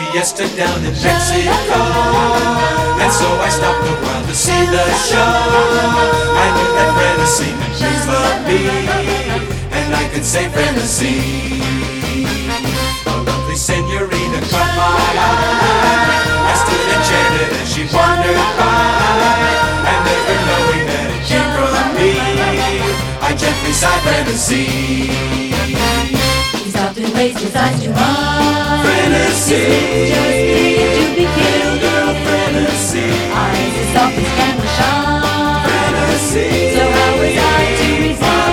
fiesta down in Mexico. And so I stopped a while to see the show. I knew that Frenesí meant please love me, and I could say Frenesí. A lovely senorita caught my eye. I stood enchanted as she wandered by, and never knowing that it came from me, I gently sighed Frenesí. He stopped and raised his eyes to mine. Frenesí, just began to be killed. girl, Frenesí, Eyes as soft as candle shine. Frenesí. So how was I to resist?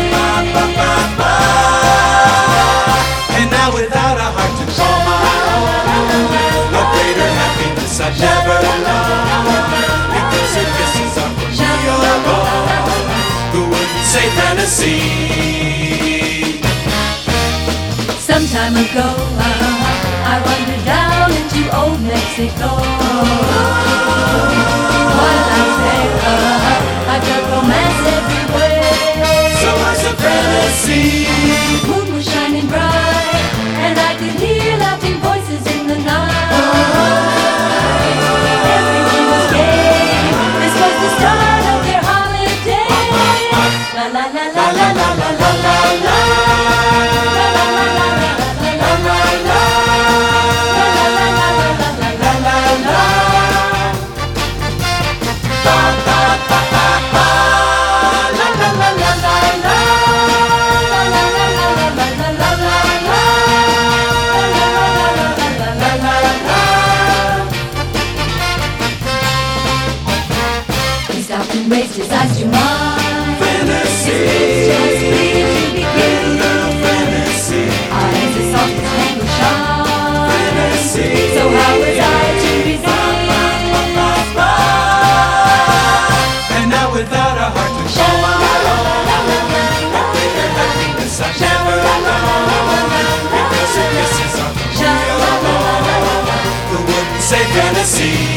And now without a heart to call my own, no greater happiness I've never known, because her kisses are for me alone. Who wouldn't say Frenesí? Some time ago, I wandered down into old Mexico. While I was there, I felt romance everywhere. So I said Frenesí. The moon was shining bright, and I could hear laughing voices in the night. Everyone was gay. This was the start of their holiday. La la la la la la la la la la. La la la la la la la la la. La la la la la la la la la. Ba ba ba ba ba. La la la la la la. La la la la la la la la la. La la la la la la la la. He stopped and raised his eyes to mine. Frenesí, Just began to be killed. girl, Frenesí, Eyes as soft as candle shine. Frenesí. So how was I to resist? And now without a heart to call my own, no greater happiness I've never known, because her kisses are for me alone. Who wouldn't say Frenesí?